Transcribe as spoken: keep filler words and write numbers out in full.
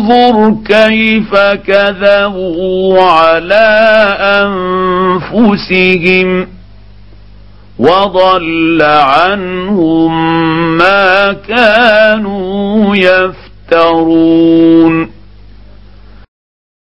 انظر كيف كذبوا على أنفسهم وضل عنهم ما كانوا يفترون